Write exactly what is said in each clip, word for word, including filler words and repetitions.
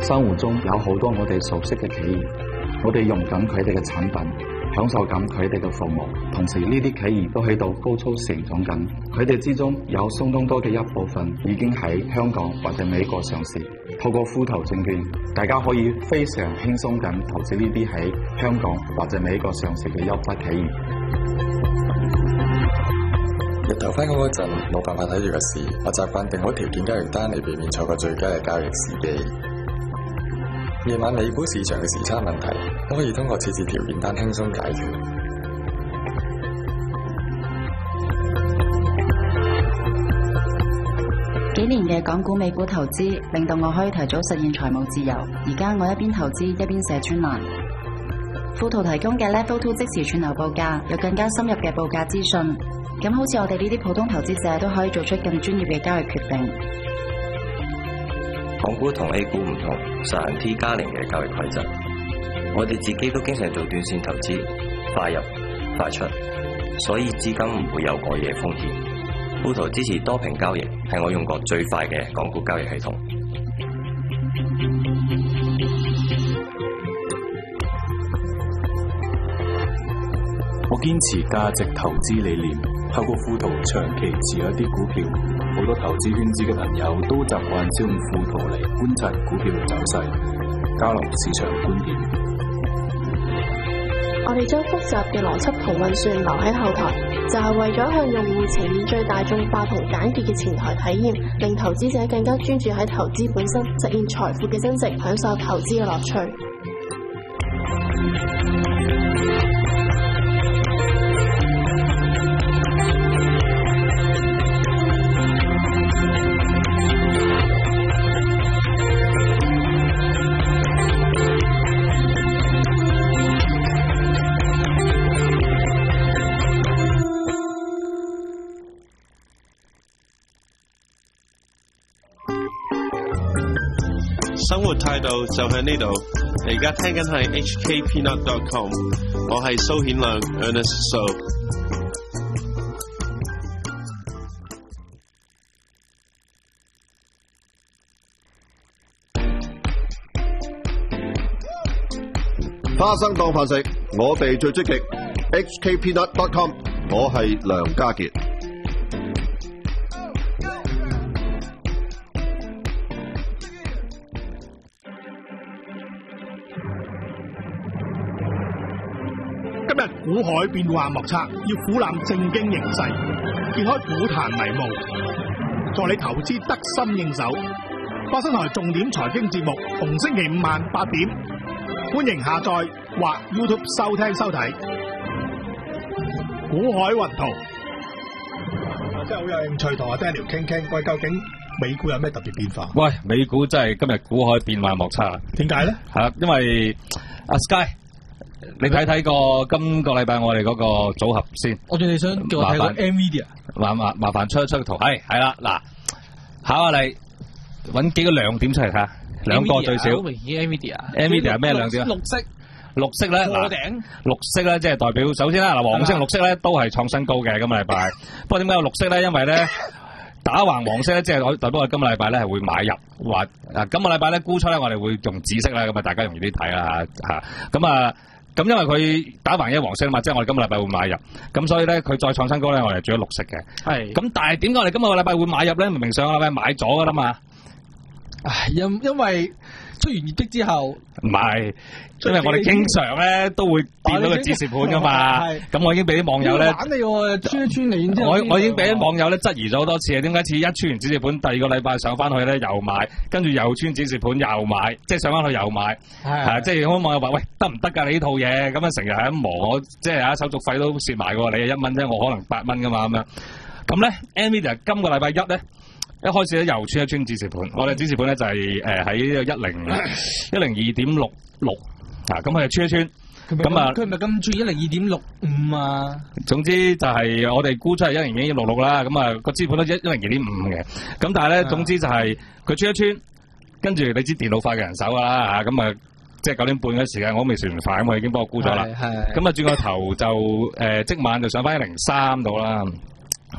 生活中有好多我哋熟悉嘅企業，我哋用緊佢哋嘅產品，享受緊佢哋嘅服務，同時呢啲企業都喺度高速成長緊，佢哋之中有相當多嘅一部分已經喺香港或者美國上市。透過富途證券，大家可以非常輕鬆咁投資呢啲喺香港或者美國上市嘅優質企業。 日頭返工嗰陣冇辦法睇住個市，我習慣定好條件交易單嚟避免錯過最佳嘅交易時機。夜晚美股市場嘅時差問題都可以通過設置條件單輕鬆解決。 幾年嘅港股美股投資令到我可以提早實現財務自由。而家我一邊投資一邊寫專欄。富途提供嘅 Level Two 即時串流報價，有更加深入嘅報價資訊。咁好似我哋呢啲普通投資者都可以做出更專業嘅交易決定。 港股同 A 股唔同，實行 T 加零嘅交易規則。我哋自己都經常做短線投資，快入快出，所以資金唔會有過夜風險。富途支持多屏交易，係我用過最快嘅港股交易系統。 我堅持價值投資理念，透過富途長期持有一啲股票。好多投資圈子嘅朋友都習慣使用富途嚟觀察股票嘅走勢，交流市場觀點。 我哋將複雜嘅邏輯同運算留喺後台，就係為咗向用戶呈現最大眾化同簡潔嘅前台體驗，令投資者更加專注喺投資本身，實現財富嘅增值，享受投資嘅樂趣。 生活態度就喺呢度。你而家聽緊係 H K Peanut dot com， 我係蘇顯亮 Ernest So。 花生當飯食，我哋最積極。H K Peanut dot com， 我係梁家傑。 今日股海變幻莫測，要俯瞰正經形勢，揭開股壇迷霧，助你投資得心應手。花生台重點財經節目，逢星期五晚八點，歡迎下載或 YouTube 收聽收睇。股海雲圖，我真係好有興趣同阿 Daniel 傾傾，喂，究竟美股有咩特別變化？ 喂，美股真係今日股海變幻莫測啊！ 點解咧？ 係啊，因為阿 Sky。你睇睇個今個禮拜我哋嗰個組合先。 我仲係想叫我睇個 Nvidia。麻麻麻煩出一出個圖，係係啦，嗱，考下你揾幾個亮點出嚟睇下，兩個最少。 Nvidia。 Nvidia 咩亮點啊？ 綠色。 綠色咧，嗱，綠色咧即係代表，首先啦，嗱，黃色、綠色咧都係創新高嘅今個禮拜。不過點解有綠色咧？因為咧打橫黃色咧，即係代表我今個禮拜咧係會買入，話啊今個禮拜咧沽出咧，我哋會用紫色啦，咁啊大家容易啲睇啦嚇，咁啊。咁因為佢打橫一黃色啊嘛，即係我哋今個禮拜會買入，咁所以咧佢再創新高咧，我哋做咗綠色嘅。係。咁但係點解我哋今個禮拜會買入咧？明明上個禮拜買咗噶啦嘛。 唉，因因為出完業績之後， 唔係，因為我哋經常咧都會見到個指示盤噶嘛。咁我已經俾啲網友咧， 玩你喎，穿一穿你，然之後我我已經俾啲網友咧質疑咗好多次啊！點解似一穿完指示盤，第二個禮拜上翻去咧又買，跟住又穿指示盤又買，即係上翻去又買，係即係好多網友話：喂，得唔得㗎？你呢套嘢咁樣成日係咁磨，我即係啊手續費都蝕埋喎。你係一蚊啫，我可能八蚊㗎嘛咁樣。咁咧 Nvidia 今個禮拜一咧。一開始咧又穿一穿指示盤，我哋指示盤咧就係誒喺一零一零二點六六啊，咁佢就穿一穿，咁啊佢唔係咁注意一零二點六五啊。 總之就係我哋估出係一零二點六六啦，咁啊個指示盤都一一零二點五嘅，咁但係咧總之就係佢穿一穿，跟住你知電腦快嘅人手啦嚇，咁啊即係九點半嘅時間我都未食完飯，咁我已經幫我估咗啦，咁啊轉個頭就誒即晚就上翻一零三度啦。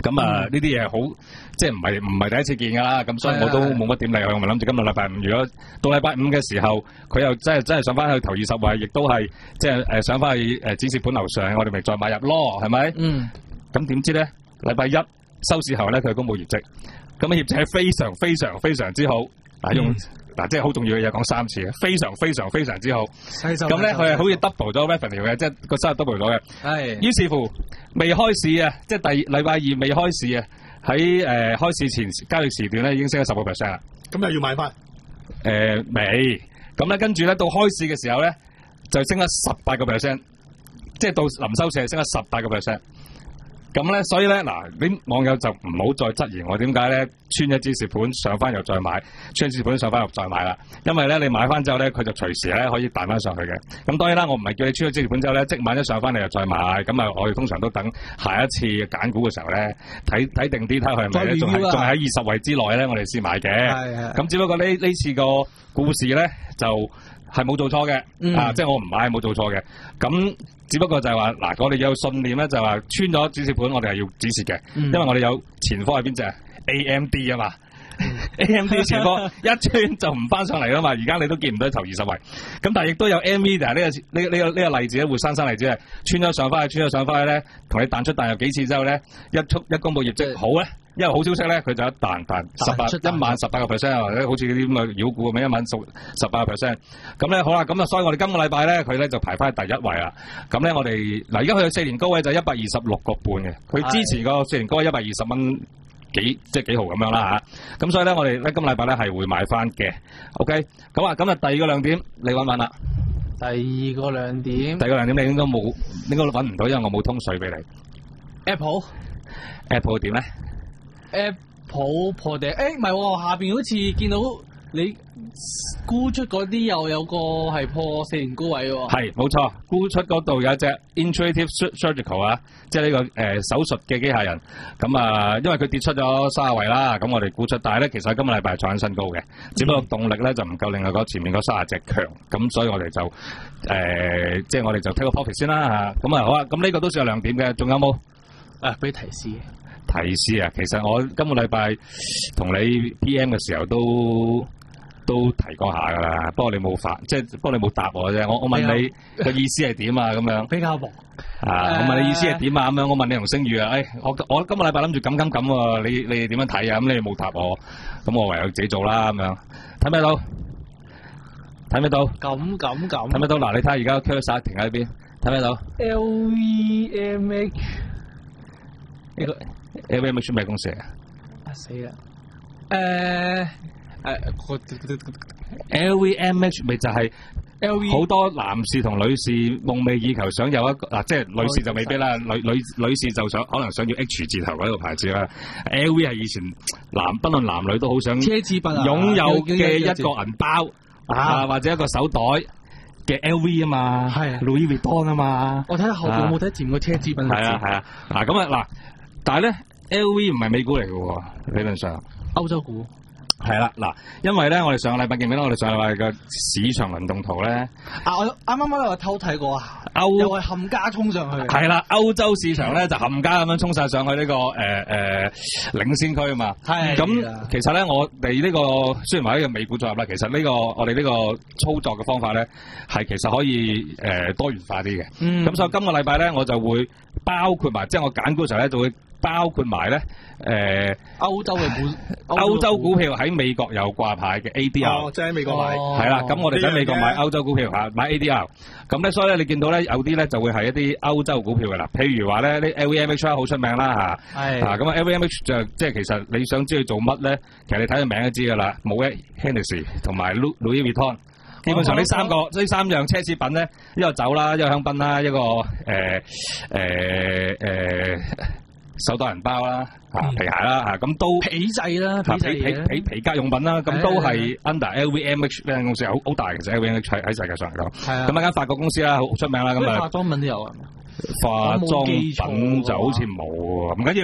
咁啊，呢啲嘢好，即係唔係唔係第一次見㗎啦。咁所以我都冇乜點理佢。我咪諗住今個禮拜五，如果到禮拜五嘅時候，佢又真係真係上翻去頭二十位，亦都係即係誒上翻去誒指示盤樓上，我哋咪再買入咯，係咪？嗯。咁點知咧？禮拜一收市後咧，佢公佈業績，咁啊業績係非常非常非常之好。嗱用嗱即係好重要嘅嘢講三次嘅，非常非常非常之好。咁咧佢係好似 double 咗 revenue 嘅，即係個收入 double 咗嘅。係。於是乎未開市啊，即係第禮拜二未開市啊，喺誒、呃、開市前交易時段咧已經升咗十個 percent 啦。 咁又要買翻？ 誒未。咁咧跟住咧到開市嘅時候咧就升咗十八個 percent， 即係到臨收市係升咗十八個 percent。咁咧，所以咧，嗱，啲網友就唔好再質疑我點解咧穿一支蝕盤上翻又再買，穿支蝕盤上翻又再買啦。因為咧，你買翻之後咧，佢就隨時咧可以彈翻上去嘅。咁當然啦，我唔係叫你穿咗支蝕盤之後咧，即晚一上翻嚟又再買。咁啊，我哋通常都等下一次揀股嘅時候咧，睇睇定啲，睇佢係咪咧仲係仲係喺二十位之內咧，我哋先買嘅。係係。咁只不過呢呢次個故事咧就係冇做錯嘅，嗯、啊，即係我唔買冇做錯嘅。咁只不過就係話，嗱，我哋有信念咧，就係話穿咗指示盤，我哋係要止蝕嘅，嗯、因為我哋有前科係邊隻 A M D 啊嘛、嗯、，A M D 前科一穿就唔翻上嚟啦嘛，而家你都見唔到頭二十位。咁但係亦都有 Nvidia 呢個呢呢個呢個例子咧，活生生例子係穿咗上翻去，穿咗上翻去咧，同你彈出彈入幾次之後咧，一出一公佈業績好咧。因為好消息咧，佢就一彈彈十八一萬十八個 percent，或者好似嗰啲咁嘅妖股咁樣一萬十十八個 percent。咁咧好啦，咁啊，所以我哋今個禮拜咧，佢咧就排翻第一位啦。咁咧我哋嗱，而家去到四年高位就一百二十六個半嘅，佢之前個四年高位一百二十蚊幾，即係幾毫咁樣啦嚇。咁所以咧，我哋咧今個禮拜咧係會買翻嘅。OK，咁啊，咁啊，第二個亮點你揾唔揾啦？ 第二個亮點， 第二個亮點你應該冇，應該都揾唔到，因為我冇通水俾你。 Apple Apple 點咧？ Apple 破頂，誒唔係喎，下邊好似見到你沽出嗰啲又有個係破四年高位喎。係冇錯，沽出嗰度有一隻 Intuitive Surgical 啊，即係呢、這個誒、呃、手術嘅機械人。咁啊、呃，因為佢跌出咗三十位啦，咁我哋沽出，但係咧其實今個禮拜係創緊新高嘅，只不過動力咧就唔夠另外嗰前面嗰三十隻強，咁所以我哋就誒、呃、即係我哋就 take 個 profit 先啦嚇。咁啊好啊，咁呢個都算係亮點嘅，仲有冇？啊，俾提示。提示啊，其實我今個禮拜同你 P M 嘅時候都都提過下噶啦，不過你冇發，即係不過你冇答我啫。我我問你個意思係點啊？咁樣比較薄啊！我問你意思係點啊？咁樣我問你同星宇啊，誒、哎，我我今個禮拜諗住咁咁咁喎，你你點樣睇啊？咁你冇答我，咁我唯有自己做啦咁樣。睇唔睇到？睇唔睇到？咁咁咁。睇唔睇到？嗱，你睇下而家 cursor 停喺邊？睇唔睇到 ？L V M H 呢個。L V M H 咩公司啊？啊死啦！誒誒，L V M H 咪就係 L V 好多男士同女士夢寐以求想有一個嗱，即係女士就未必啦，女女女士就想可能想要 H 字頭嗰個牌子啦。L V 係以前男不論男女都好想奢侈品擁有嘅一個銀包啊，或者一個手袋嘅 L V 啊嘛，係 Louis Vuitton 啊嘛。我睇下後邊有冇睇前個奢侈品。係啊係啊，嗱咁啊嗱。但係咧 ，L V 唔係美股嚟嘅喎，理論上歐洲股係啦，嗱，因為咧，我哋上個禮拜記唔記得我哋上個禮拜嘅市場輪動圖咧？啊，我啱啱啱我偷睇過啊，歐又係冚家衝上去。係啦，歐洲市場咧就冚家咁樣衝晒上去呢、這個誒誒、呃呃、領先區啊嘛。係。咁其實咧，我哋呢、這個雖然話呢個美股組合啦，其實呢、這個我哋呢個操作嘅方法咧，係其實可以誒、呃、多元化啲嘅。嗯。咁所以今個禮拜咧，我就會包括埋，即係我揀股嘅時候咧，就會。包括埋咧，誒歐洲嘅股，歐洲股票喺美國有掛牌嘅 A D R，哦，即係喺美國買，係啦。咁我哋喺美國買歐洲股票嚇，買 A D R。咁咧，所以咧，你見到咧有啲咧就會係一啲歐洲股票嘅啦。譬如話咧，啲 L V M H 好出名啦嚇，係啊。咁啊 L V M H 就即係其實你想知佢做乜咧，其實你睇個名就知㗎啦。Moet Hennessy 同埋 Louis Vuitton，基本上呢三個呢三樣奢侈品咧，一個酒啦，一個香檳啦，一個誒誒誒。手袋銀包啦，啊皮鞋啦，嚇咁都皮製啦，皮皮皮皮革用品啦，咁都係 under L V M H 呢間公司，好好大其實 L V M H 喺喺世界上嚟講，係啊，咁一間法國公司啦，好出名啦，咁啊化妝品都有啊，化妝品就好似冇喎，唔緊要，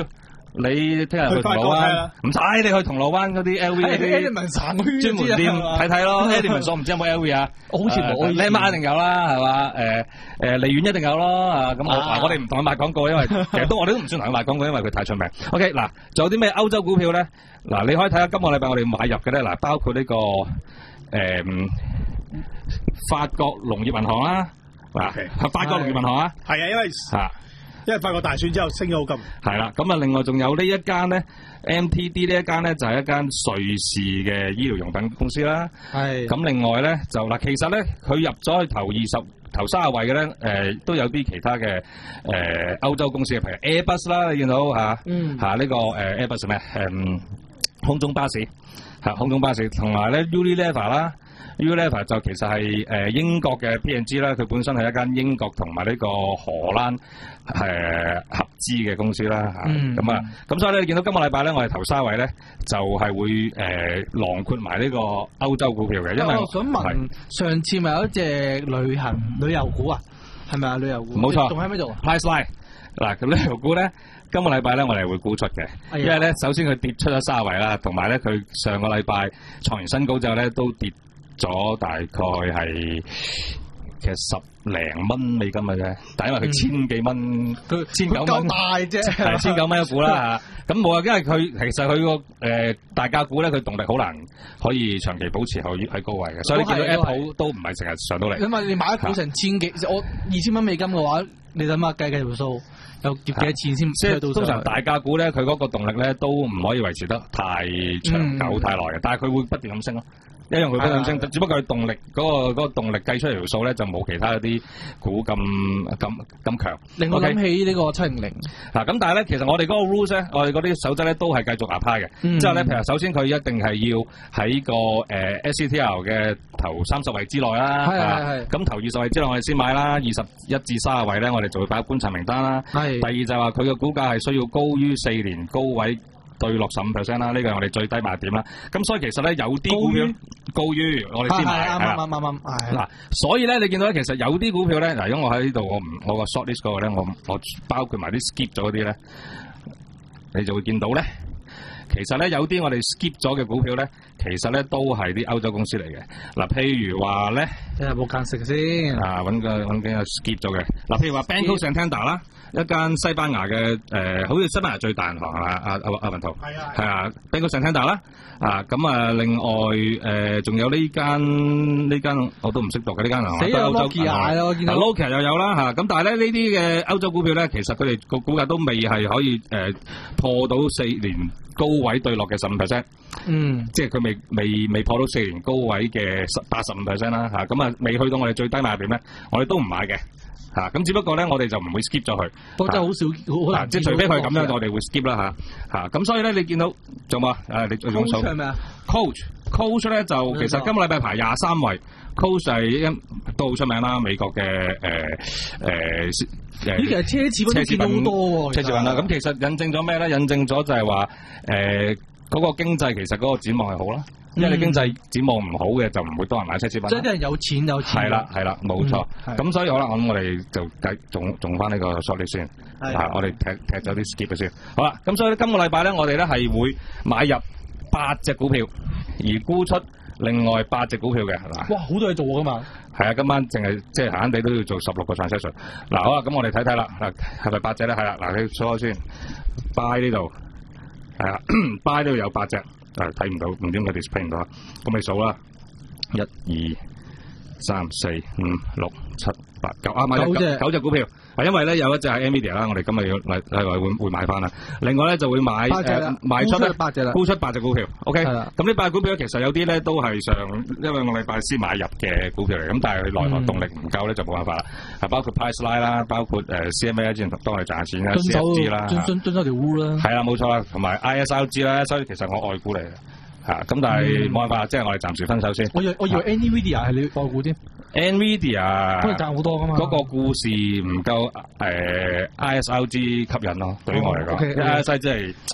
你聽日去銅鑼灣，唔使你去銅鑼灣嗰啲 L V 嗰啲專門店睇睇咯。Element 所唔知有冇 L V 啊？ 好似冇。 你買一定有啦，係嘛？誒誒，利苑一定有咯。啊，咁我嗱我哋唔同佢賣廣告，因為其實都我哋都唔算同佢賣廣告，因為佢太出名。OK， 嗱，仲有啲咩歐洲股票咧？嗱，你可以睇下今個禮拜我哋買入嘅咧，嗱，包括呢個誒法國農業銀行啦，嗱，法國農業銀行啊， 係啊，因為嚇。因為法國大選之後升咗好咁， 係啦，咁啊，另外仲有呢一間咧 ，M T D 呢一間咧就係一間瑞士嘅醫療用品公司啦。係。咁另外咧就嗱，其實咧佢入咗去頭二十、頭三十位嘅咧，誒、呃、都有啲其他嘅誒歐洲公司嘅，譬如 Airbus 啦，你見到嚇，嗯，嚇呢、這個誒、呃、Airbus 咩？誒、嗯、空中巴士嚇，空中巴士，同埋咧 Unilever 啦。Unilever 就其實係誒英國嘅 P and G 啦，佢本身係一間英國同埋呢個荷蘭誒合資嘅公司啦嚇，咁啊，咁所以咧你見到今個禮拜咧，我哋頭三位咧就係會誒囊括埋呢個歐洲股票嘅，因為我想問上次咪有一隻旅行旅遊股啊，係咪啊旅遊股？ 冇錯， 仲喺邊度 ？Priceline 嗱，咁旅遊股咧。今個禮拜咧，我哋會沽出嘅，因為咧，首先佢跌出咗三十位啦，同埋咧，佢上個禮拜創完新高之後咧，都跌咗大概係其實十零蚊美金嘅啫，但係因為佢千幾蚊，佢千九蚊，大啫，係千九蚊一股啦嚇。咁冇啊，因為佢其實佢個誒大價股咧，佢動力好難可以長期保持喺喺高位嘅，所以你見到 Apple 都唔係成日上到嚟。 因為你買一股成千幾，我二千蚊美金嘅話，你諗下計計條數。有跌幾多錢先？即係通常大價股咧，佢嗰個動力咧都唔可以維持得太長久、嗯、太耐嘅，但係佢會不斷咁升咯。一樣會不斷咁升，只不過佢動力嗰、嗰個嗰、嗰個動力計出嚟條數咧，就冇其他嗰啲股咁咁咁強。 令我諗起呢個七零零。 嗱咁，但係咧，其實我哋嗰個 rules 咧，我哋嗰啲守則咧，都係繼續 apply 嘅。嗯、之後咧，譬如首先佢一定係要喺個誒 S C T L 嘅頭三十位之內啦。係係係。咁頭二十位之內我哋先買啦，二十一至三十位咧，我哋就會擺觀察名單啦。係。第二就係話佢嘅股價係需要高於四年高位。對落十五 percent 啦，呢個係我哋最低賣點啦。咁所以其實咧有啲股票高於我哋先買，係啦。啱啱啱啱。嗱，所以咧你見到咧，其實有啲股票咧，嗱，因為我喺呢度，我唔我個 short list 嗰個咧，我我包括埋啲 skip 咗嗰啲咧，你就會見到咧，其實咧有啲我哋 skip 咗嘅股票咧，其實咧都係啲歐洲公司嚟嘅。嗱，譬如話咧， 有冇間食先？ 啊，揾個揾幾個 skip 咗嘅。嗱，譬如話 Banco Santander 啦。一間西班牙嘅誒、呃，好似西班牙最大銀行係嘛？阿阿阿文圖係啊，係啊 Banco Santander 啦，啊咁啊，另外誒仲、呃、有呢間呢間我都唔識讀嘅呢間銀行，都歐洲銀行咯，見到 Nokia 又有啦嚇，咁、啊、但係咧呢啲嘅歐洲股票咧，其實佢哋個股價都未係可以誒、呃、破到四年高位對落嘅十五 percent，嗯，即係佢未未未破到四年高位嘅八十五 percent 啦嚇，咁啊未去到我哋最低賣點咧，我哋都唔買嘅。嚇咁、啊、只不過咧，我哋就唔會 skip 咗佢。不過真係好少，即係除非佢咁樣，我哋會 skip 啦嚇嚇。咁、啊、所以咧，你見到做嘛？誒，你做數。Coach 係咩啊 ？Coach，Coach 咧就其實今個禮拜排廿三位 ，Coach 係一都好出名啦，美國嘅誒誒誒。呢其實奢侈品見到好多喎。奢侈品啦，咁其實印證咗咩咧？印證咗就係話誒嗰個經濟其實嗰個展望係好啦。因為你經濟展望唔好嘅，就唔會多人買奢侈品。即係啲人有錢有錢。係啦係啦，冇錯。咁、嗯、所以好啦，咁我哋就繼仲仲翻呢個 short list 先。啊，我哋踢踢咗啲 skip 嘅先。好啦，咁所以今個禮拜咧，我哋咧係會買入八隻股票，而沽出另外八隻股票嘅，係嘛？哇，好多嘢做㗎嘛。係啊，今晚淨係即係閒閒地都要做十六個 transaction。嗱，好啦，咁我哋睇睇啦。嗱，係咪八隻咧？係啦，嗱，你數下先。buy 呢度係啊 ，buy 呢度有八隻。誒睇唔到，唔知點解 display 唔到啊？咁你數啦，一、二、三、四、五、六、七、八、九啊，買咗九九隻股票。係因為咧有一隻係 Nvidia 啦，我哋今日要嚟嚟嚟會會買翻啦。另外咧就會買誒賣出咧八隻啦，沽出八隻股票。OK，咁呢八隻股票其實有啲咧都係上一兩個禮拜先買入嘅股票嚟，咁但係佢內行動力唔夠咧就冇辦法啦。係包括 Priceline 啦，包括誒 C M A 之前當係賺錢啦 ，C F G 啦，遵遵遵守條 rule 啦。係啦，冇錯啦，同埋 I S R G 啦，所以其實我外股嚟嘅。嚇，咁但係冇辦法，即係我哋暫時分手先。我以我以為 Nvidia 係你外股添。Nvidia 可能賺好多噶嘛。嗰個故事唔夠誒 I S R G 吸引咯，對於我嚟講。I S R G 即係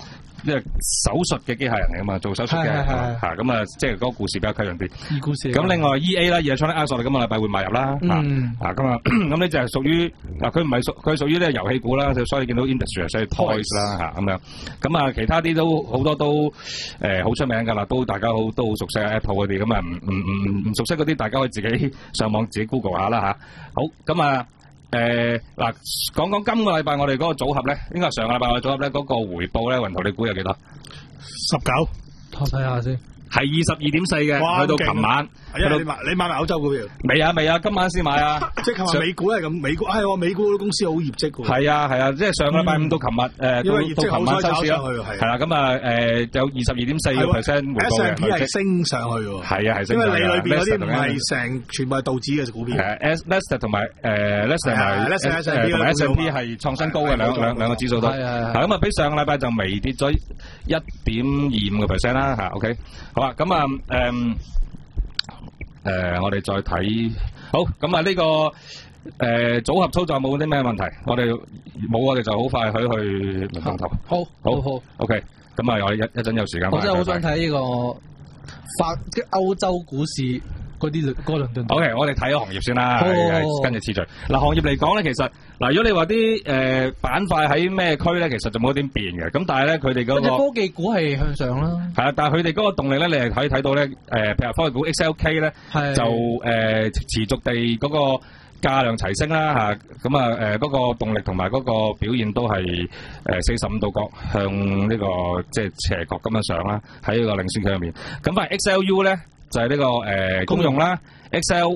因為手術嘅機械人嚟噶嘛，做手術嘅嚇，咁啊，即係嗰個故事比較吸引啲。 依故事。 咁另外 E A 啦，Electronic Arts 我哋今個禮拜會買入啦，嚇啊咁啊，咁呢就係屬於嗱，佢唔係屬佢係屬於呢個遊戲股啦，所以見到 industry 所以 toys 啦嚇咁樣。咁啊，其他啲都好多都誒好出名㗎啦，都大家好都好熟悉 Apple 嗰啲，咁啊唔唔唔唔熟悉嗰啲，大家可以自己上網自己 Google 下啦嚇。好，咁啊。誒嗱，講講今個禮拜我哋嗰個組合咧，應該係上個禮拜我哋組合咧嗰個回報咧，雲圖你估有幾多？ 十九， 我睇下先。 係二十二點四嘅，去到琴晚。 係啊，你買你買埋歐洲股票？ 未啊未啊，今晚先買啊！ 即係琴日美股係咁，美股係喎，美股公司好業績喎。 係啊係啊，即係上個禮拜五到琴日誒，到到琴晚收市啊，係啦，咁啊誒有二十二點四個 percent 回報嘅。 S and P 係升上去喎。 係啊係升上去。 因為你裏邊嗰啲唔係成全部係道指嘅股票。 誒 S Lester 同埋誒 Lester 係誒同埋 S and P 係創新高嘅兩兩兩個指數都。係係。咁啊，比上個禮拜就微跌咗一點二五個 percent 啦嚇。OK， 好啊，咁啊誒。誒、呃，我哋再睇好咁啊！呢、這個誒、呃、組合操作冇啲咩問題，我哋冇，我哋就好快去去輪動頭。 好，好，好 ，OK。咁啊，我一一陣有時間。 我真係好想睇呢個法即歐洲股市嗰啲嗰輪動頭。 OK， 我哋睇行業先啦，跟住次序。嗱，行業嚟講咧，其實嗱，如果你話啲誒板塊喺咩區咧，其實就冇點變嘅。咁但係咧，佢哋嗰個科技股係向上啦。係啊，但係佢哋嗰個動力咧，你係可以睇到咧，誒、呃，譬如科技股 X L K 咧，就誒、呃、持續地嗰個價量齊升啦嚇。咁啊誒嗰個動力同埋嗰個表現都係誒四十五度角向呢、這個即係斜角咁樣上啦，喺呢個領先區入面。咁反而 X L U 咧就係、是、呢、這個誒、呃、公用啦 ，X L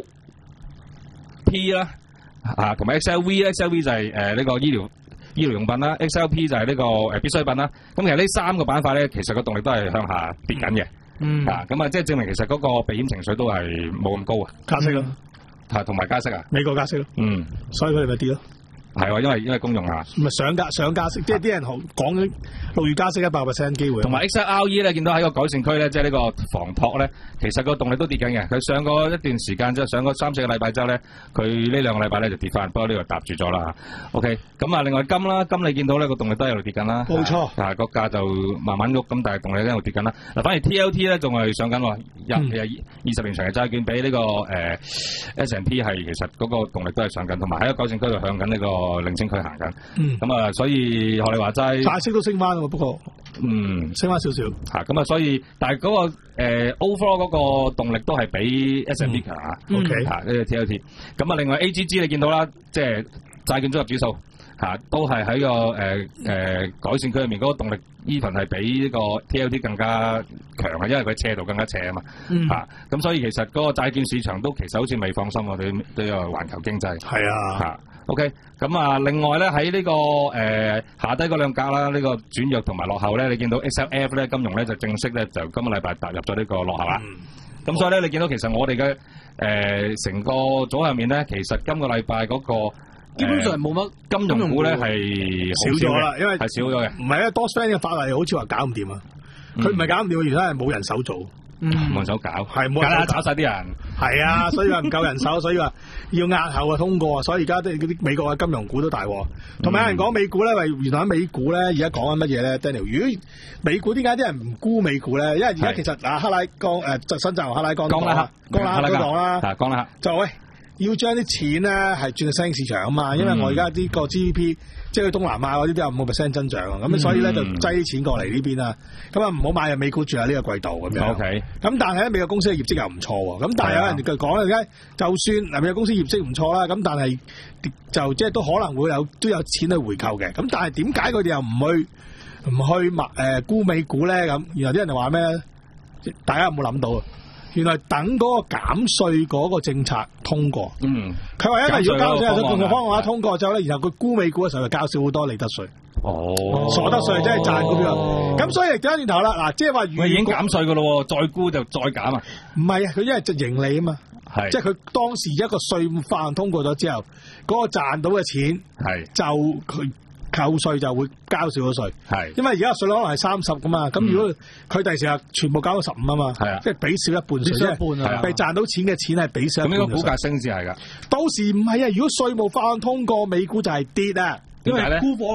P 啦。啊，同埋 X L V，X L V 就係誒呢個醫療醫療用品啦 ，X L P 就係呢個誒必需品啦。咁其實呢三個板塊咧，其實個動力都係向下跌緊嘅。嗯。啊，咁啊，即係證明其實嗰個避險情緒都係冇咁高啊。 加息咯。 係同埋加息啊。 美國加息咯。嗯。所以佢哋咪跌咯。係喎，因為因為公用啊。 唔係上加上加息，即係啲人講緊六月加息一百 percent 機會。 同埋 X L R E 咧，見到喺個改善區咧，即係呢個防撲咧，其實個動力都跌緊嘅。佢上過一段時間之後，上過三四個禮拜之後咧，佢呢兩個禮拜咧就跌翻，不過呢個搭住咗啦。OK，咁啊，另外金啦，金你見到呢個動力都喺度跌緊啦。 冇錯。 啊，個價就慢慢喐，咁但係動力喺度跌緊啦。嗱，反而 T L T 咧仲係上緊喎，一係二十年長嘅債券比呢、這個誒、呃、S and P 係其實嗰個動力都係上緊，同埋喺個改善區度向緊呢個領先區行緊。嗯，咁啊，所以學你話齋， 大息都升翻喎，不過， 嗯， 升翻少少， 嚇，咁啊，所以，但係嗰、那個誒、呃、overall 嗰個動力都係比 S and P 強啊，OK，嚇，呢個 T L T，咁啊，另外 A G G 你見到啦，即係債券綜合指數嚇、啊，都係喺個誒誒、呃呃、改善區入面嗰、那個動力 even 係比呢個 T L T 更加強啊，因為佢斜度更加斜啊嘛，嚇、嗯，咁、啊、所以其實嗰個債券市場都其實好似未放心喎，對對個環球經濟， 係啊，嚇。 OK，咁啊，另外咧喺呢、這個誒、呃、下低嗰兩格啦，呢、這個轉弱同埋落後咧，你見到 X L F 咧金融咧就正式咧就今個禮拜踏入咗呢個落後啦。咁、嗯、所以咧，你見到其實我哋嘅誒成個組合入面咧，其實今個禮拜嗰個、呃、 基本上冇乜金融股咧係少咗啦，因為係少咗嘅。 唔係啊，多 friend 嘅法例好似話搞唔掂啊，佢唔係搞唔掂，原來係冇人手做。 嗯，冇人手搞， 係冇人手炒晒啲人， 係啊，所以話唔夠人手，所以話要押後啊通過啊，所以而家啲嗰啲美國嘅金融股都大鑊，同埋有人講美股咧，喂，原來喺美股咧，而家講緊乜嘢咧 ？Daniel，如果美股點解啲人唔沽美股咧？因為而家其實啊，克拉江誒，新澤克拉江， 江拉克， 江拉克都講啦， 啊，江拉克就喂要將啲錢咧係轉去新興市場啊嘛，因為我而家啲個 G D P。即係東南亞嗰啲都有五個 percent 增長啊，咁、嗯、所以咧就擠啲錢過嚟呢邊啦，咁啊唔好買入美股住喺呢個季度咁樣。OK。咁但係咧美國公司嘅業績又唔錯喎，咁但係有人就講而家就算嗱美國公司業績唔錯啦，咁但係就即係都可能會有都有錢去回購嘅，咁但係點解佢哋又唔去唔去買誒沽美股咧？咁原來啲人就話咩？大家有冇諗到啊？原來等嗰個減稅嗰個政策通過，嗯，佢話因為如果交稅個方案方案通過之後咧，然後佢沽美股嘅時候就交少好多利得稅，哦，所得稅即係賺股票，咁、哦、所以掉翻轉頭啦，嗱，即係話如果已經減稅噶咯，再沽就再減啊， 唔係啊，佢因為就盈利啊嘛，係，即係佢當時一個稅法案通過咗之後，嗰、嗰個賺到嘅錢係就佢。扣稅就會交少咗稅，係，因為而家稅率可能係三十噶嘛，咁、嗯、如果佢第時啊全部交到十五啊嘛，係啊，即係俾少一半稅，少一半啊，係賺到錢嘅錢係俾少一半。咁應該股價升先係㗎。到時唔係啊，如果稅務法案通過，美股就係跌啊，因為沽貨咯。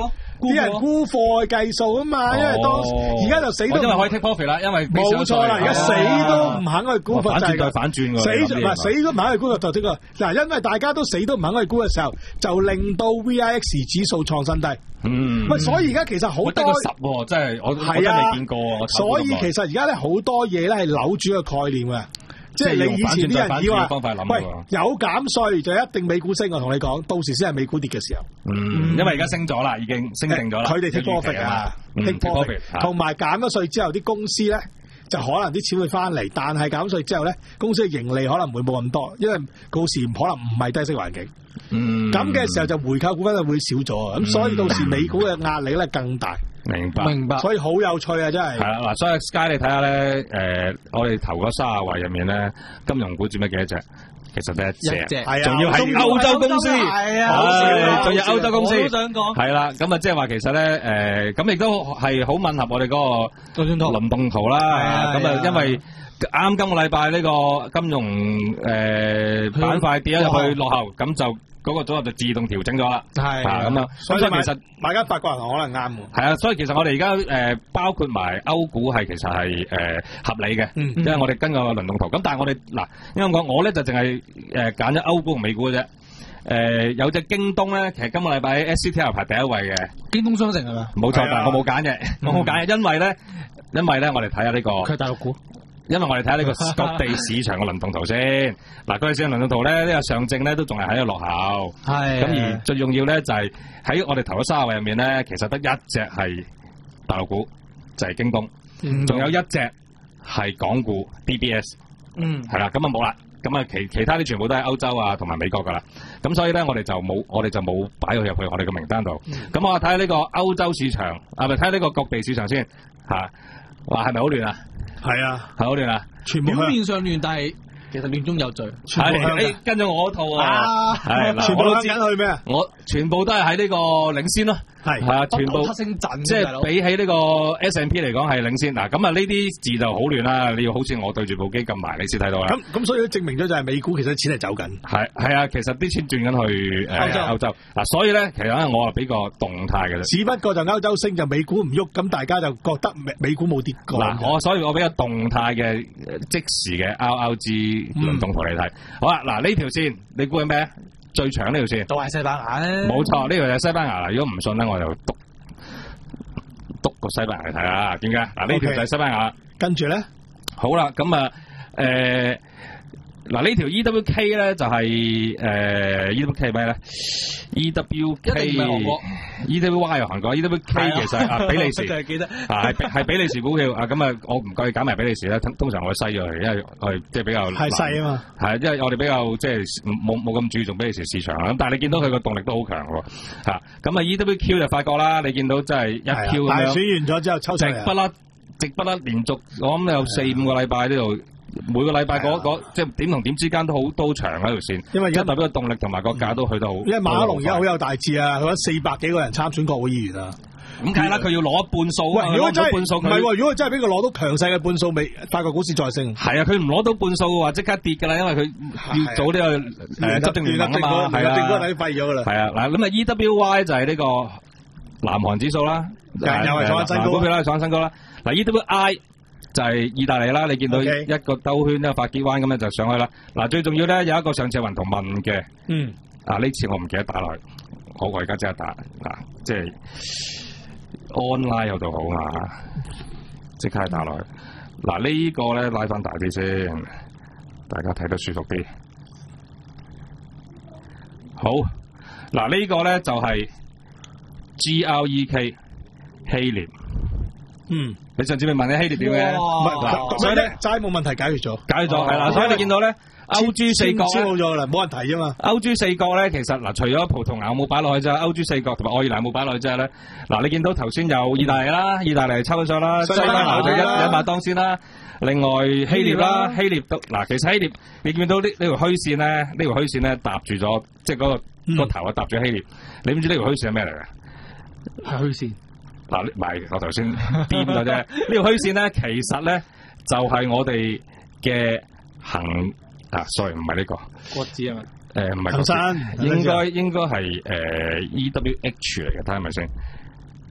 啲人沽貨去計數啊嘛，因為當而家就死都因為可以 take profit 啦，因為冇錯啦，而家死都唔肯去沽貨， 反轉再反轉死唔係死都唔肯去沽貨就呢個嗱，因為大家都死都唔肯去沽嘅時候，就令到 V I X 指數創新低。 嗯， 喂，所以而家其實好多得個十喎，真係我係啊， 我真係未見過。 所以其實而家咧好多嘢咧係扭轉個概念嘅。即係你以前啲人以為，喂有減稅就一定美股升，我同你講，到時先係美股跌嘅時候。 嗯，因為而家升咗啦，已經升定咗啦。 佢哋 take profit 啊 ，take profit，同埋減咗稅之後，啲公司咧就可能啲錢會翻嚟，但係減稅之後咧，公司嘅盈利可能會冇咁多，因為到時可能唔係低息環境。 嗯， 咁嘅時候就回購股份就會少咗，咁、嗯、所以到時美股嘅壓力咧更大。 明白， 明白。所以好有趣啊，真係。 係啦，嗱，所以 Sky 你睇下咧，誒、呃，我哋頭嗰卅位入面咧，金融股佔咗幾多隻？其實得一隻，係啊，仲要係歐洲公司，係啊，仲要歐洲公司。我都想講。係啦，咁啊，即係話其實咧，誒，咁亦都係好吻合我哋嗰個輪動圖啦。咁啊，因為啱今個禮拜呢個金融誒板塊跌咗入去落後，咁就。嗰個組合就自動調整咗啦，係啊咁樣，所以其實大家發覺可能啱喎。 係啊，所以其實我哋而家誒包括埋歐股係其實係誒、呃、合理嘅，嗯、因為我哋跟個輪動圖。咁但係我哋嗱，因為講我咧就淨係誒揀咗歐股同美股嘅啫。誒、呃、有隻京東咧，其實今個禮拜 S C T L 排第一位嘅。京東商城係嘛？冇錯，但係我冇揀嘅，我冇揀嘅，因為咧，因為咧，我哋睇下呢個。佢係大陸股。因為我哋睇下呢個各地市場嘅輪動圖先，嗱，各地市場輪動圖咧，呢、這個上證咧都仲係喺度落後，係咁而最重要咧就係喺我哋頭嗰三十位入面咧，其實得一隻係大陸股，就係、是、京東，仲、嗯、有一隻係港股 D B S， 嗯，係啦，咁啊冇啦，咁啊其其他啲全部都係歐洲啊同埋美國噶啦，咁所以咧我哋就冇我哋就冇擺佢入去我哋嘅名單度，咁、嗯、我睇下呢個歐洲市場，啊咪睇下呢個各地市場先，吓、啊，話係咪好亂啊？係啊，係好亂啊！全部表面上亂，但係其實亂中有序。係，跟住我套啊，係，全部都跟去咩啊？我全部都係喺呢個領先咯。係，係啊，全部即係比起呢個 S and P 嚟講係領先。嗱，咁啊呢啲字就好亂啦。你要好似我對住部機撳埋，你先睇到啦。咁咁，所以都證明咗就係美股其實錢係走緊。係係啊，其實啲錢轉緊去誒歐洲。嗱，所以咧，其實咧我係比較動態嘅啫。只不過就歐洲升就美股唔喐，咁大家就覺得美美股冇跌過。嗱，我所以我比較動態嘅即時嘅 R R G 輪動圖嚟睇。好啦，嗱呢條線你估係咩？最長呢條線都係西班牙咧，冇錯，呢條就係西班牙啦。如果唔信咧，我就篤篤個西班牙嚟睇下，點解？嗱呢條就係西班牙，跟住咧，好啦，咁啊，誒，嗱呢條 E W K 咧就係誒 E W K 咩咧 ？E W K，E W Y 又韓國 ，E W K 其實啊比利時，就係記得啊係係比利時股票啊，咁啊我唔該揀埋比利時啦，通常我篩咗佢，因為我哋即係比較係細啊嘛，係因為我哋比較即係冇冇咁注重比利時市場啦，咁但係你見到佢個動力都好強喎，嚇咁啊 E W Q 就發覺啦，你見到真係一 Q 咁樣，大選完咗之後抽直不甩，直不甩連續我諗有四五個禮拜呢度。每個禮拜嗰嗰即係點同點之間都好都長嗰條線，因為而家代表個動力同埋個價都去得好。因為馬克龍而家好有大志啊，佢四百幾個人參選國會議員啊，咁梗係啦，佢要攞一半數啊！如果真係半數，唔係喎，如果真係俾佢攞到強勢嘅半數，未法國股市再升。係啊，佢唔攞到半數嘅話，即刻跌㗎啦，因為佢要做呢個誒執政聯盟啊嘛，係啊，政府係廢咗㗎啦。係啊，嗱咁啊 E W Y 就係呢個南韓指數啦，又係創新高，股票啦創新高啦。嗱 E W I。就係意大利啦，你見到一個兜圈一個發結彎咁樣就上去啦。嗱，最重要咧有一個上次雲圖問嘅，嗯，啊呢次我唔記得打落去，好我而家即刻打，嗱即係 online 有度好嘛，即刻打落去。嗱、這個、呢個咧拉翻大啲先，大家睇得舒服啲。好，嗱、這個、呢個咧就係 G R E K 希臘。嗯，你上次咪問你希臘點嘅，所以咧齋冇問題解決咗，解決咗係啦，所以你見到咧歐豬四國咧，超好咗啦，冇人提啊嘛。歐豬四國咧，其實嗱，除咗葡萄牙冇擺落去啫，歐豬四國同埋愛爾蘭冇擺落去之後咧，嗱，你見到頭先有意大利啦，意大利抽咗上啦，西班牙就一一馬當先啦，另外希臘啦，希臘都嗱，其實希臘你見到呢呢條虛線咧，呢條虛線咧搭住咗，即係嗰個個頭啊搭住希臘，你唔知呢條虛線係咩嚟嘅？係虛線。嗱，唔係我頭先編咗啫。呢條虛線咧，其實咧就係、是、我哋嘅行啊 ，sorry 唔係呢個國指啊嘛。誒唔係恒生，應該應該係誒 E W H 嚟嘅，睇係咪先？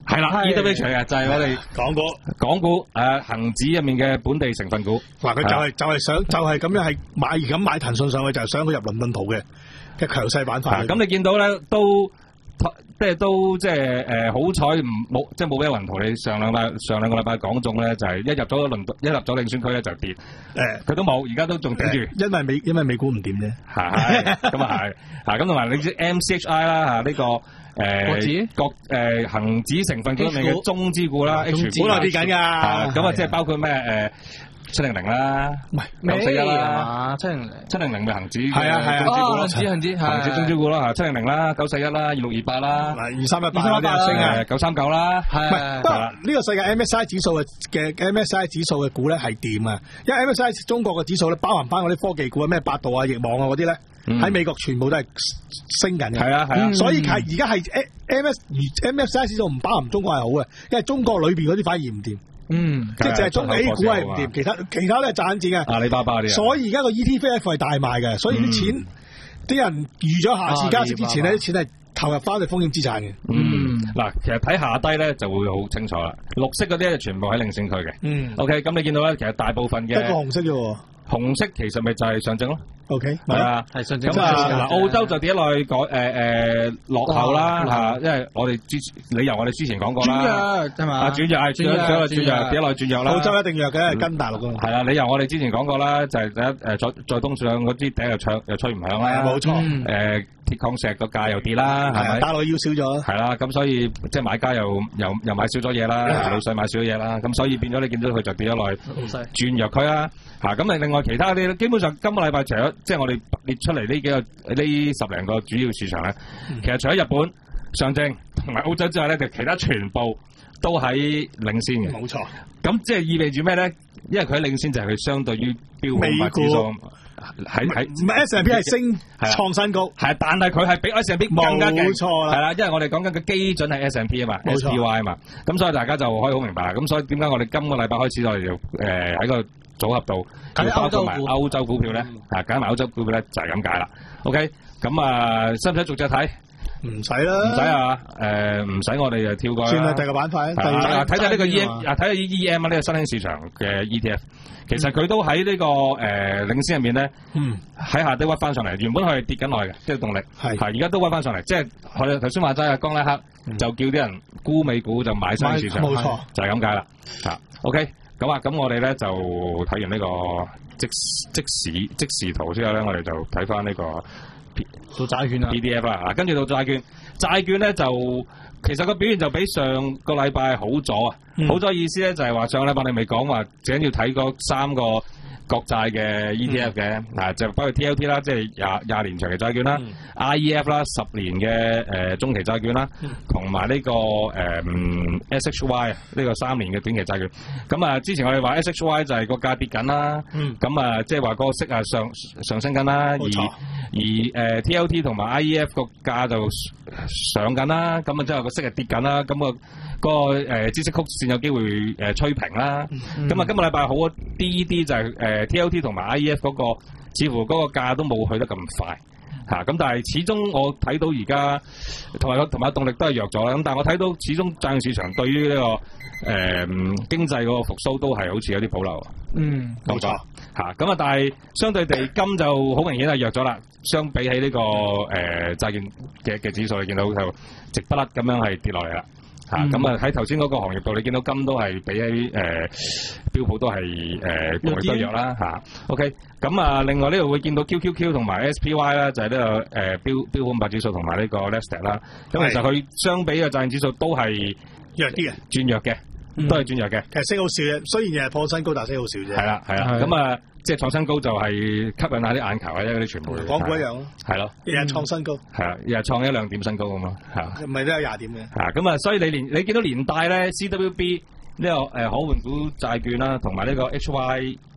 係啦 ，E W H 嚟嘅就係我哋港股， 港股誒恆指入面嘅本地成分股。 嗱，佢就係就係想就係咁樣係買咁買騰訊上去，就係想佢入倫敦圖嘅嘅強勢板塊。 咁你見到咧都即係都即係誒好彩唔冇即係冇俾雲圖你上兩禮上兩個禮拜講中咧，就係一入咗倫敦一入咗領先區咧就跌。誒，佢都冇，而家都仲頂住。 因為美因為美股唔掂啫。 係咁啊係啊咁同埋你知 M C H I 啦嚇呢個。誒，國指國誒恆指成分股入面嘅中資股啦 ，H 股本來跌緊㗎， 咁啊即係包括咩誒七零零啦， 唔係九四一啦， 七零零七零零嘅恆指係啊係啊， 恆指恆指恆指中資股啦嚇，七零零啦，九四一啦，二六二八啦， 二三一八二三一八升誒九三九啦， 係不過呢個世界 M S I 指數嘅嘅 M S I 指數嘅股咧係掂啊，因為 M S I 中國嘅指數咧包含翻嗰啲科技股啊，咩百度啊、易網啊嗰啲咧。喺、嗯、美國全部都係升緊嘅， 係啊係啊， 所以係而家係 M S M S I 指數唔包含中國係好嘅，因為中國裏邊嗰啲反而唔掂， 嗯， 即係就係中 A 股係唔掂，其他其他咧係賺錢嘅， 阿里巴巴啲， 所以而家個 E T F 係大賣嘅，所以啲錢啲、嗯、人預咗下次加息之前咧，啲錢係投入翻去風險資產嘅。 嗯，嗱，其實睇下低咧就會好清楚啦，綠色嗰啲係全部喺領先區嘅。嗯 ，OK， 咁你見到咧，其實大部分嘅一個紅色啫喎， 紅色其實咪就係上證咯。O K， 係啊， 係上證。 咁啊，澳洲就跌落去改誒誒落後啦嚇，因為我哋之理由我哋之前講過啦， 轉弱係嘛？ 啊轉弱係轉弱轉弱跌落去轉弱啦。 澳洲一定弱嘅，跟大陸㗎。 係啦，理由我哋之前講過啦，就係第一誒再再東上嗰支笛又唱又吹唔響啦， 冇錯。 誒鐵礦石個價又跌啦，係咪？ 大陸要少咗。 係啦，咁所以即係買家又又又買少咗嘢啦，老細買少咗嘢啦，咁所以變咗你見到佢就跌咗落去轉弱區啦。嚇咁誒，另外其他啲基本上今個禮拜除咗即係我哋列出嚟呢幾個呢十零個主要市場咧，嗯、其實除咗日本、上證同埋澳洲之外咧，就其他全部都喺領先嘅。 冇錯。 咁即係意味住咩咧？因為佢喺領先就係佢相對於標普指數喺喺唔係 S and P 係升創新高， 係但係佢係比 S and P 更加勁。 冇錯啦。 係啦，因為我哋講緊嘅基準係 S and P 啊嘛 ，S P Y 啊嘛。咁所以大家就可以好明白啦。咁所以點解我哋今個禮拜開始我哋就誒喺個組合度包括埋歐洲股票咧，啊揀埋歐洲股票咧就係咁解啦。OK， 咁啊，使唔使逐隻睇？ 唔使啦， 唔使啊，誒唔使我哋就跳過啦。 算啦，第二個板塊， 睇睇呢個 E M 啊，睇下 E M 啊，呢個新興市場嘅 E T F， 其實佢都喺呢個誒領先入面咧，喺下低屈翻上嚟，原本佢係跌緊落去嘅，即係動力係，而家都屈翻上嚟，即係我哋頭先話齋啊，江拉克就叫啲人沽美股就買新興市場， 冇錯， 就係咁解啦。啊 ，OK。咁啊，咁我哋咧就睇完呢個即即時即時圖之後咧，我哋就睇翻呢個做債券啊 P D F 啦。啊，跟住到債券，債券咧就其實個表現就比上個禮拜好咗啊！嗯、好咗意思咧就係話上個禮拜你未講話，最緊要睇嗰三個國債嘅 E T F 嘅，嗱、嗯、就包括 T L T 啦，即係廿廿年長期債券啦、嗯、，I E F 啦，十年嘅誒、呃、中期債券啦，同埋呢個誒、呃、S H Y 呢個三年嘅短期債券。咁啊，之前我哋話 S H Y 就係個價跌緊啦，咁啊即係話個息啊上上升緊啦，而而誒、呃、T L T 同埋 I E F 個價就上緊啦，咁啊之後個息係跌緊啦，咁、那個個誒孳息曲線有機會誒吹平啦。咁啊、嗯、今個禮拜好啲啲就係、是、誒。呃T L T 同埋 I E F 嗰、那個，似乎嗰個價都冇去得咁快嚇，咁、啊、但係始終我睇到而家同埋同埋動力都係弱咗啦。咁但係我睇到始終債券市場對於呢、這個誒、呃、經濟嗰個復甦都係好似有啲保留。嗯，冇錯嚇。咁啊，但係相對地金就好明顯係弱咗啦。相比起呢、這個誒、呃、債券嘅嘅指數，你見到就直不甩咁樣係跌落嚟啦。啊，咁啊喺頭先嗰個行業度，你見到金都係比起誒、呃、標普都係誒動力都弱啦嚇、啊。OK，咁啊另外呢度會見到 Q Q Q 同埋 S P Y 啦，就係呢個誒標標普五百指數同埋呢個 Nasdaq 啦。咁其實佢相比嘅債券指數都係弱啲嘅， 轉弱嘅，嗯、都係轉弱嘅。 其實升好少嘅，雖然又係破新高，但係升好少啫。 係啦，係啦。咁啊。即係創新高就係吸引下啲眼球啊！因為啲傳媒港股一樣咯， 係咯， 日日創新高， 係啊，日日創一兩點新高咁咯，係唔係都有廿點嘅？ 係咁啊，所以你連你見到連帶咧 C W B 呢個誒可換股債券啦，同埋呢個 H Y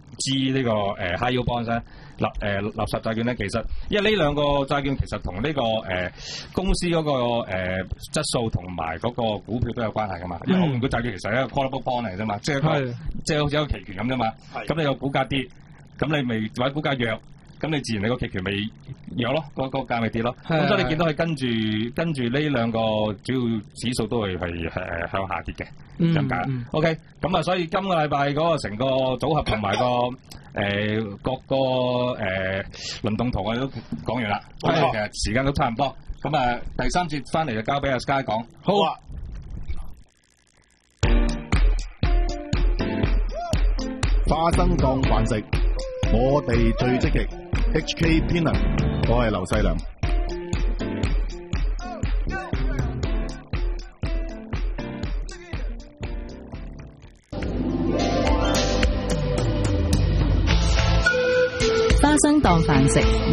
G 呢個誒 High Yield Bonds 咧，垃誒垃圾債券咧，其實因為呢兩個債券其實同呢、這個誒、呃、公司嗰、那個誒、呃、質素同埋嗰個股票都有關係噶嘛。因為可換股債券其實係一個 callable bond 嚟啫嘛，即係一個即係好似一個期權咁啫嘛。咁你個股價跌。咁你咪或者股價弱，咁咁你自然你個期權咪弱咯，個個價咪跌咯。 係咁所以你見到佢跟住跟住呢兩個主要指數都係係誒向下跌嘅，咁解。 嗯嗯 OK， 咁啊，所以今個禮拜嗰個成個組合同埋個誒、呃、各個誒、呃、輪動圖我哋都講完啦。 係其實時間都差唔多。咁啊，第三節翻嚟就交俾阿 Sky 講。 好啊。花生當飯食，我哋最積極。H K Peanut， 我係劉細良。 花生當飯食，